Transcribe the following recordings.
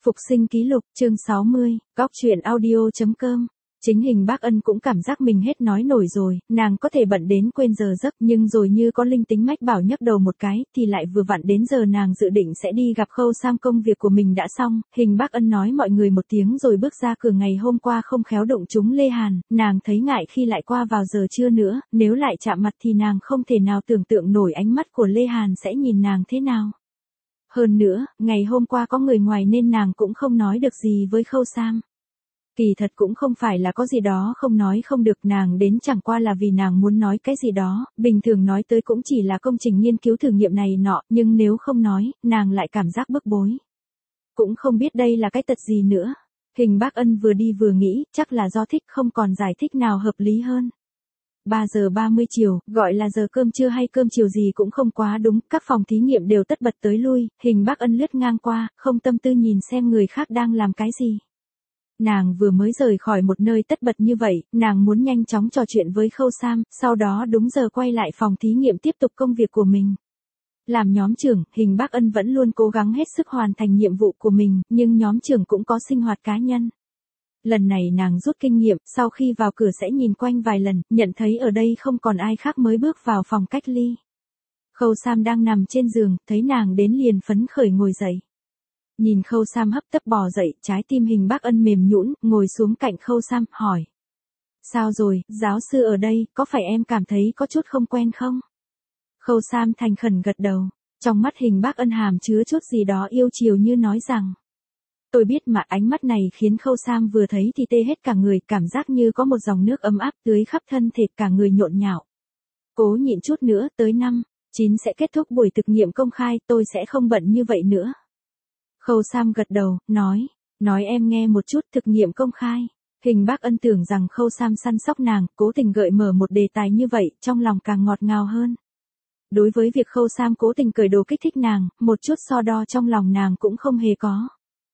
Phục sinh ký lục, chương 60, góc truyện audio.com. Chính Hình Bác Ân cũng cảm giác mình hết nói nổi rồi, nàng có thể bận đến quên giờ giấc, nhưng rồi như có linh tính mách bảo nhấc đầu một cái, thì lại vừa vặn đến giờ nàng dự định sẽ đi gặp Khâu Sam, công việc của mình đã xong. Hình Bác Ân nói mọi người một tiếng rồi bước ra cửa. Ngày hôm qua không khéo đụng trúng Lê Hàn, nàng thấy ngại khi lại qua vào giờ trưa nữa, nếu lại chạm mặt thì nàng không thể nào tưởng tượng nổi ánh mắt của Lê Hàn sẽ nhìn nàng thế nào. Hơn nữa, ngày hôm qua có người ngoài nên nàng cũng không nói được gì với Khâu Sam. Kỳ thật cũng không phải là có gì đó không nói không được, nàng đến chẳng qua là vì nàng muốn nói cái gì đó, bình thường nói tới cũng chỉ là công trình nghiên cứu thử nghiệm này nọ, nhưng nếu không nói, nàng lại cảm giác bức bối. Cũng không biết đây là cái tật gì nữa. Hình Bác Ân vừa đi vừa nghĩ, chắc là do thích, không còn giải thích nào hợp lý hơn. 3 giờ 30 chiều, gọi là giờ cơm trưa hay cơm chiều gì cũng không quá đúng, các phòng thí nghiệm đều tất bật tới lui, Hình Bác Ân lướt ngang qua, không tâm tư nhìn xem người khác đang làm cái gì. Nàng vừa mới rời khỏi một nơi tất bật như vậy, nàng muốn nhanh chóng trò chuyện với Khâu Sam, sau đó đúng giờ quay lại phòng thí nghiệm tiếp tục công việc của mình. Làm nhóm trưởng, Hình Bác Ân vẫn luôn cố gắng hết sức hoàn thành nhiệm vụ của mình, nhưng nhóm trưởng cũng có sinh hoạt cá nhân. Lần này nàng rút kinh nghiệm, sau khi vào cửa sẽ nhìn quanh vài lần, nhận thấy ở đây không còn ai khác mới bước vào phòng cách ly. Khâu Sam đang nằm trên giường, thấy nàng đến liền phấn khởi ngồi dậy. Nhìn Khâu Sam hấp tấp bò dậy, trái tim Hình Bác Ân mềm nhũn, ngồi xuống cạnh Khâu Sam, hỏi. Sao rồi, giáo sư ở đây, có phải em cảm thấy có chút không quen không? Khâu Sam thành khẩn gật đầu, trong mắt Hình Bác Ân hàm chứa chút gì đó yêu chiều như nói rằng. Tôi biết mà. Ánh mắt này khiến Khâu Sam vừa thấy thì tê hết cả người, cảm giác như có một dòng nước ấm áp tưới khắp thân thể, cả người nhộn nhạo. Cố nhịn chút nữa, tới 5:09 sẽ kết thúc buổi thực nghiệm công khai, tôi sẽ không bận như vậy nữa. Khâu Sam gật đầu, nói em nghe một chút. Thực nghiệm công khai. Hình Bác Ân tưởng rằng Khâu Sam săn sóc nàng, cố tình gợi mở một đề tài như vậy, trong lòng càng ngọt ngào hơn. Đối với việc Khâu Sam cố tình cởi đồ kích thích nàng, một chút so đo trong lòng nàng cũng không hề có.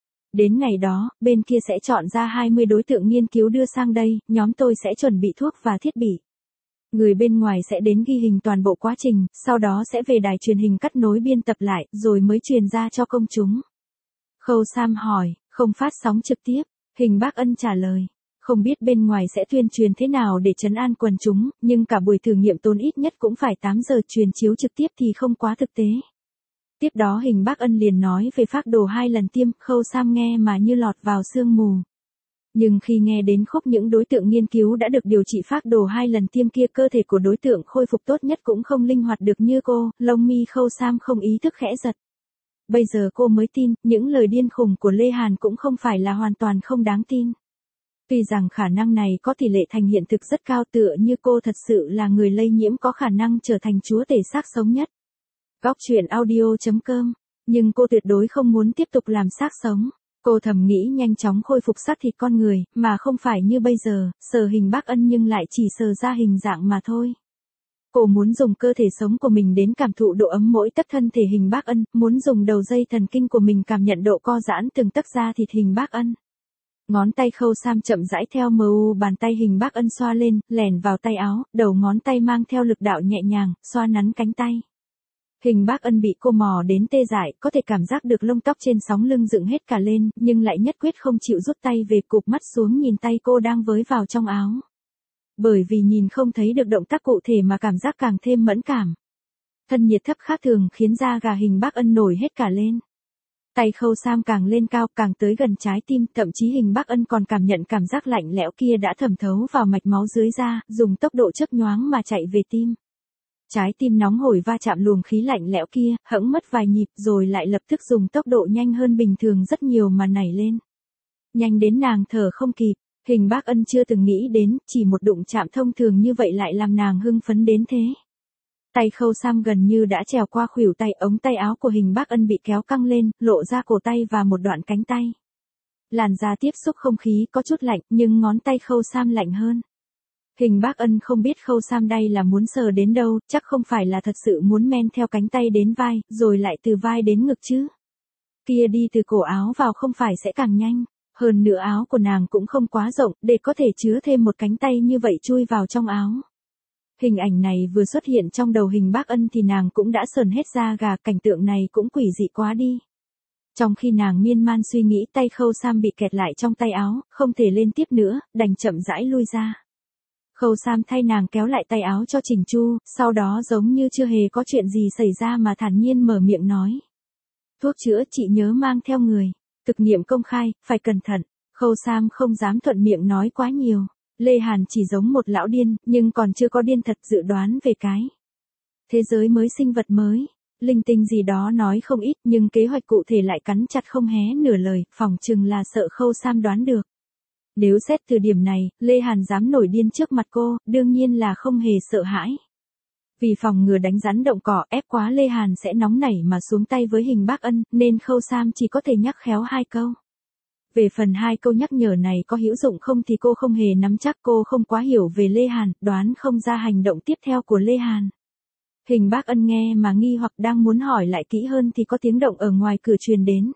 Đến ngày đó, bên kia sẽ chọn ra 20 đối tượng nghiên cứu đưa sang đây, nhóm tôi sẽ chuẩn bị thuốc và thiết bị. Người bên ngoài sẽ đến ghi hình toàn bộ quá trình, sau đó sẽ về đài truyền hình cắt nối biên tập lại, rồi mới truyền ra cho công chúng. Khâu Sam hỏi, không phát sóng trực tiếp? Hình Bác Ân trả lời, không biết bên ngoài sẽ tuyên truyền thế nào để trấn an quần chúng, nhưng cả buổi thử nghiệm tốn ít nhất cũng phải 8 giờ, truyền chiếu trực tiếp thì không quá thực tế. Tiếp đó Hình Bác Ân liền nói về phác đồ 2 lần tiêm, Khâu Sam nghe mà như lọt vào sương mù. Nhưng khi nghe đến khúc những đối tượng nghiên cứu đã được điều trị phác đồ 2 lần tiêm kia, cơ thể của đối tượng khôi phục tốt nhất cũng không linh hoạt được như cô, lông mi Khâu Sam không ý thức khẽ giật. Bây giờ cô mới tin, những lời điên khùng của Lê Hàn cũng không phải là hoàn toàn không đáng tin. Tuy rằng khả năng này có tỷ lệ thành hiện thực rất cao, tựa như cô thật sự là người lây nhiễm có khả năng trở thành chúa tể xác sống nhất. Góc truyện audio.com, nhưng cô tuyệt đối không muốn tiếp tục làm xác sống. Cô thầm nghĩ nhanh chóng khôi phục xác thịt con người, mà không phải như bây giờ, sờ Hình Bác Ân nhưng lại chỉ sờ ra hình dạng mà thôi. Cô muốn dùng cơ thể sống của mình đến cảm thụ độ ấm mỗi tấc thân thể Hình Bác Ân, muốn dùng đầu dây thần kinh của mình cảm nhận độ co giãn từng tấc da thịt Hình Bác Ân. Ngón tay Khâu Sam chậm rãi theo mu bàn tay Hình Bác Ân xoa lên, lẻn vào tay áo, đầu ngón tay mang theo lực đạo nhẹ nhàng, xoa nắn cánh tay. Hình Bác Ân bị cô mò đến tê dại, có thể cảm giác được lông tóc trên sóng lưng dựng hết cả lên, nhưng lại nhất quyết không chịu rút tay về, cụp mắt xuống nhìn tay cô đang với vào trong áo. Bởi vì nhìn không thấy được động tác cụ thể mà cảm giác càng thêm mẫn cảm. Thân nhiệt thấp khác thường khiến da gà Hình Bác Ân nổi hết cả lên. Tay Khâu Sam càng lên cao, càng tới gần trái tim, thậm chí Hình Bác Ân còn cảm nhận cảm giác lạnh lẽo kia đã thẩm thấu vào mạch máu dưới da, dùng tốc độ chớp nhoáng mà chạy về tim. Trái tim nóng hổi va chạm luồng khí lạnh lẽo kia, hẫng mất vài nhịp rồi lại lập tức dùng tốc độ nhanh hơn bình thường rất nhiều mà nảy lên. Nhanh đến nàng thở không kịp, Hình Bác Ân chưa từng nghĩ đến, chỉ một đụng chạm thông thường như vậy lại làm nàng hưng phấn đến thế. Tay Khâu Sam gần như đã trèo qua khuỷu tay, ống tay áo của Hình Bác Ân bị kéo căng lên, lộ ra cổ tay và một đoạn cánh tay. Làn da tiếp xúc không khí có chút lạnh, nhưng ngón tay Khâu Sam lạnh hơn. Hình Bác Ân không biết Khâu Sam đây là muốn sờ đến đâu, chắc không phải là thật sự muốn men theo cánh tay đến vai, rồi lại từ vai đến ngực chứ. Kia đi từ cổ áo vào không phải sẽ càng nhanh, hơn nữa áo của nàng cũng không quá rộng, để có thể chứa thêm một cánh tay như vậy chui vào trong áo. Hình ảnh này vừa xuất hiện trong đầu Hình Bác Ân thì nàng cũng đã sờn hết da gà, cảnh tượng này cũng quỷ dị quá đi. Trong khi nàng miên man suy nghĩ, tay Khâu Sam bị kẹt lại trong tay áo, không thể lên tiếp nữa, đành chậm rãi lui ra. Khâu Sam thay nàng kéo lại tay áo cho chỉnh chu, sau đó giống như chưa hề có chuyện gì xảy ra mà thản nhiên mở miệng nói. Thuốc chữa chị nhớ mang theo người. Thực nghiệm công khai, phải cẩn thận. Khâu Sam không dám thuận miệng nói quá nhiều. Lê Hàn chỉ giống một lão điên, nhưng còn chưa có điên thật, dự đoán về cái thế giới mới, sinh vật mới. Linh tinh gì đó nói không ít, nhưng kế hoạch cụ thể lại cắn chặt không hé nửa lời, phỏng chừng là sợ Khâu Sam đoán được. Nếu xét từ điểm này, Lê Hàn dám nổi điên trước mặt cô, đương nhiên là không hề sợ hãi. Vì phòng ngừa đánh rắn động cỏ, ép quá Lê Hàn sẽ nóng nảy mà xuống tay với Hình Bác Ân, nên Khâu Sam chỉ có thể nhắc khéo 2 câu. Về phần 2 câu nhắc nhở này có hữu dụng không thì cô không hề nắm chắc, cô không quá hiểu về Lê Hàn, đoán không ra hành động tiếp theo của Lê Hàn. Hình Bác Ân nghe mà nghi hoặc đang muốn hỏi lại kỹ hơn thì có tiếng động ở ngoài cửa truyền đến.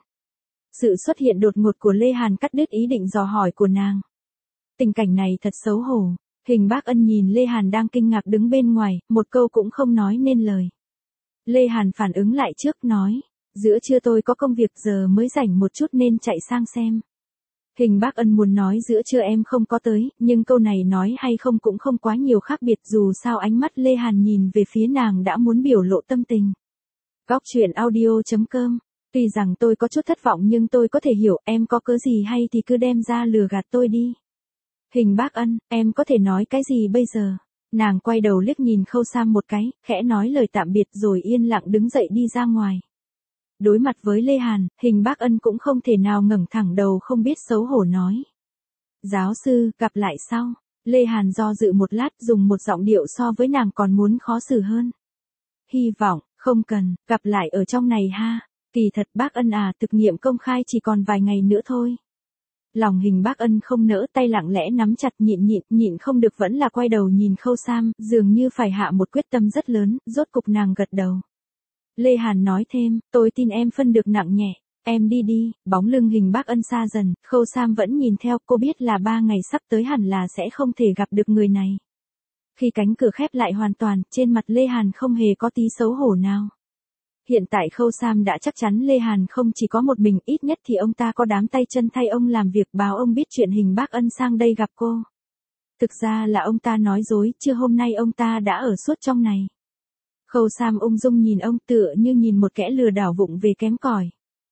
Sự xuất hiện đột ngột của Lê Hàn cắt đứt ý định dò hỏi của nàng. Tình cảnh này thật xấu hổ. Hình Bác Ân nhìn Lê Hàn đang kinh ngạc đứng bên ngoài, một câu cũng không nói nên lời. Lê Hàn phản ứng lại trước, nói, giữa trưa tôi có công việc, giờ mới rảnh một chút nên chạy sang xem. Hình Bác Ân muốn nói giữa trưa em không có tới, nhưng câu này nói hay không cũng không quá nhiều khác biệt, dù sao ánh mắt Lê Hàn nhìn về phía nàng đã muốn biểu lộ tâm tình. Góc truyện audio.com. Tuy rằng tôi có chút thất vọng nhưng tôi có thể hiểu, em có cớ gì hay thì cứ đem ra lừa gạt tôi đi. Hình Bác Ân, em có thể nói cái gì bây giờ? Nàng quay đầu liếc nhìn Khâu Sam một cái, khẽ nói lời tạm biệt rồi yên lặng đứng dậy đi ra ngoài. Đối mặt với Lê Hàn, Hình Bác Ân cũng không thể nào ngẩng thẳng đầu không biết xấu hổ nói. Giáo sư, gặp lại sau. Lê Hàn do dự một lát, dùng một giọng điệu so với nàng còn muốn khó xử hơn. Hy vọng, không cần, gặp lại ở trong này ha. Kỳ thật Bác Ân à, thực nghiệm công khai chỉ còn vài ngày nữa thôi. Lòng Hình Bác Ân không nỡ, tay lặng lẽ nắm chặt, nhịn không được vẫn là quay đầu nhìn Khâu Sam, dường như phải hạ một quyết tâm rất lớn, rốt cục nàng gật đầu. Lê Hàn nói thêm, tôi tin em phân được nặng nhẹ, em đi đi. Bóng lưng Hình Bác Ân xa dần, Khâu Sam vẫn nhìn theo, cô biết là 3 ngày sắp tới hẳn là sẽ không thể gặp được người này. Khi cánh cửa khép lại hoàn toàn, trên mặt Lê Hàn không hề có tí xấu hổ nào. Hiện tại Khâu Sam đã chắc chắn Lê Hàn không chỉ có một mình, ít nhất thì ông ta có đám tay chân thay ông làm việc, báo ông biết chuyện Hình Bác Ân sang đây gặp cô. Thực ra là ông ta nói dối, chưa hôm nay ông ta đã ở suốt trong này. Khâu Sam ung dung nhìn ông, tựa như nhìn một kẻ lừa đảo vụng về kém cỏi.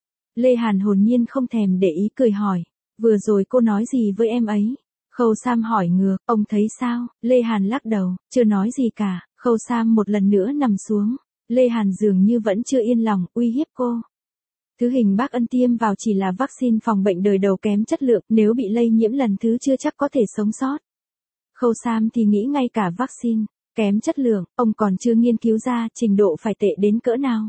Lê Hàn hồn nhiên không thèm để ý, cười hỏi, vừa rồi cô nói gì với em ấy? Khâu Sam hỏi ngược, ông thấy sao? Lê Hàn lắc đầu, chưa nói gì cả. Khâu Sam một lần nữa nằm xuống. Lê Hàn dường như vẫn chưa yên lòng, uy hiếp cô. Thứ Hình Bác Ân tiêm vào chỉ là vaccine phòng bệnh đời đầu kém chất lượng, nếu bị lây nhiễm lần thứ chưa chắc có thể sống sót. Khâu Sam thì nghĩ ngay cả vaccine kém chất lượng, ông còn chưa nghiên cứu ra trình độ phải tệ đến cỡ nào.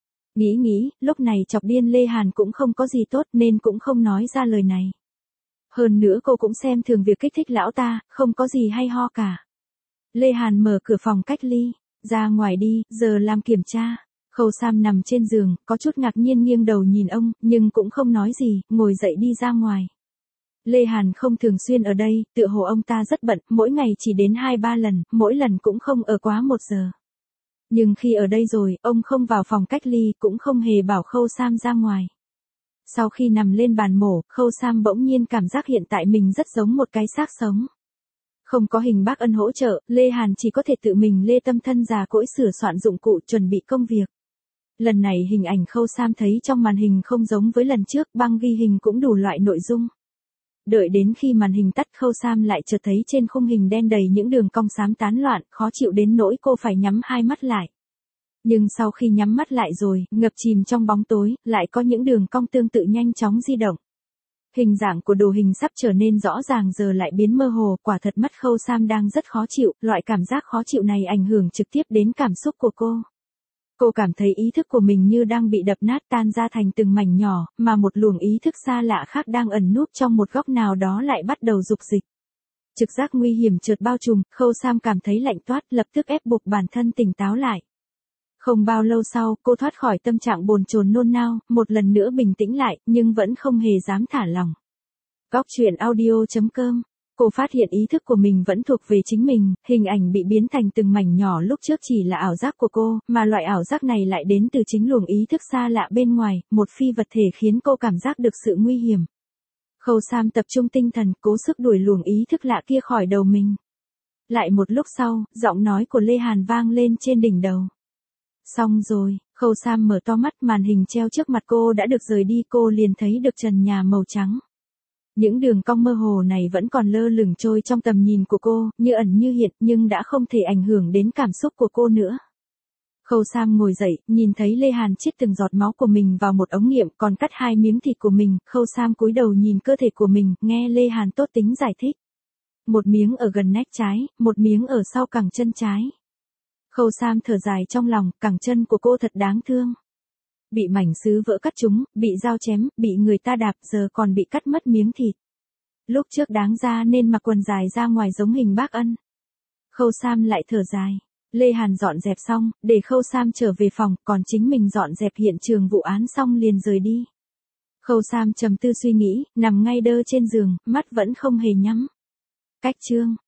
Nghĩ, lúc này chọc điên Lê Hàn cũng không có gì tốt nên cũng không nói ra lời này. Hơn nữa cô cũng xem thường việc kích thích lão ta, không có gì hay ho cả. Lê Hàn mở cửa phòng cách ly, ra ngoài đi, giờ làm kiểm tra. Khâu Sam nằm trên giường, có chút ngạc nhiên nghiêng đầu nhìn ông, nhưng cũng không nói gì, ngồi dậy đi ra ngoài. Lê Hàn không thường xuyên ở đây, tựa hồ ông ta rất bận, mỗi ngày chỉ đến 2-3 lần, mỗi lần cũng không ở quá 1 giờ. Nhưng khi ở đây rồi, ông không vào phòng cách ly, cũng không hề bảo Khâu Sam ra ngoài. Sau khi nằm lên bàn mổ, Khâu Sam bỗng nhiên cảm giác hiện tại mình rất giống một cái xác sống. Không có Hình Bác Ân hỗ trợ, Lê Hàn chỉ có thể tự mình lê tâm thân già cỗi sửa soạn dụng cụ chuẩn bị công việc. Lần này hình ảnh Khâu Sam thấy trong màn hình không giống với lần trước, băng ghi hình cũng đủ loại nội dung. Đợi đến khi màn hình tắt, Khâu Sam lại chợt thấy trên khung hình đen đầy những đường cong xám tán loạn, khó chịu đến nỗi cô phải nhắm 2 mắt lại. Nhưng sau khi nhắm mắt lại rồi, ngập chìm trong bóng tối, lại có những đường cong tương tự nhanh chóng di động. Hình dạng của đồ hình sắp trở nên rõ ràng giờ lại biến mơ hồ, quả thật mắt Khâu Sam đang rất khó chịu, loại cảm giác khó chịu này ảnh hưởng trực tiếp đến cảm xúc của cô. Cô cảm thấy ý thức của mình như đang bị đập nát, tan ra thành từng mảnh nhỏ, mà một luồng ý thức xa lạ khác đang ẩn núp trong một góc nào đó lại bắt đầu dục dịch. Trực giác nguy hiểm chợt bao trùm, Khâu Sam cảm thấy lạnh toát, lập tức ép buộc bản thân tỉnh táo lại. Không bao lâu sau, cô thoát khỏi tâm trạng bồn chồn nôn nao, một lần nữa bình tĩnh lại, nhưng vẫn không hề dám thả lỏng. Góc truyện audio.com Cô phát hiện ý thức của mình vẫn thuộc về chính mình, hình ảnh bị biến thành từng mảnh nhỏ lúc trước chỉ là ảo giác của cô, mà loại ảo giác này lại đến từ chính luồng ý thức xa lạ bên ngoài, một phi vật thể khiến cô cảm giác được sự nguy hiểm. Khâu Sam tập trung tinh thần, cố sức đuổi luồng ý thức lạ kia khỏi đầu mình. Lại một lúc sau, giọng nói của Lê Hàn vang lên trên đỉnh đầu. Xong rồi, Khâu Sam mở to mắt, màn hình treo trước mặt cô đã được rời đi, cô liền thấy được trần nhà màu trắng. Những đường cong mơ hồ này vẫn còn lơ lửng trôi trong tầm nhìn của cô, như ẩn như hiện, nhưng đã không thể ảnh hưởng đến cảm xúc của cô nữa. Khâu Sam ngồi dậy, nhìn thấy Lê Hàn chích từng giọt máu của mình vào một ống nghiệm, còn cắt 2 miếng thịt của mình. Khâu Sam cúi đầu nhìn cơ thể của mình, nghe Lê Hàn tốt tính giải thích. Một miếng ở gần nách trái, một miếng ở sau cẳng chân trái. Khâu Sam thở dài trong lòng, cẳng chân của cô thật đáng thương. Bị mảnh sứ vỡ cắt trúng, bị dao chém, bị người ta đạp, giờ còn bị cắt mất miếng thịt. Lúc trước đáng ra nên mặc quần dài ra ngoài giống Hình Bác Ân. Khâu Sam lại thở dài. Lê Hàn dọn dẹp xong, để Khâu Sam trở về phòng, còn chính mình dọn dẹp hiện trường vụ án xong liền rời đi. Khâu Sam trầm tư suy nghĩ, nằm ngay đơ trên giường, mắt vẫn không hề nhắm. Cách chương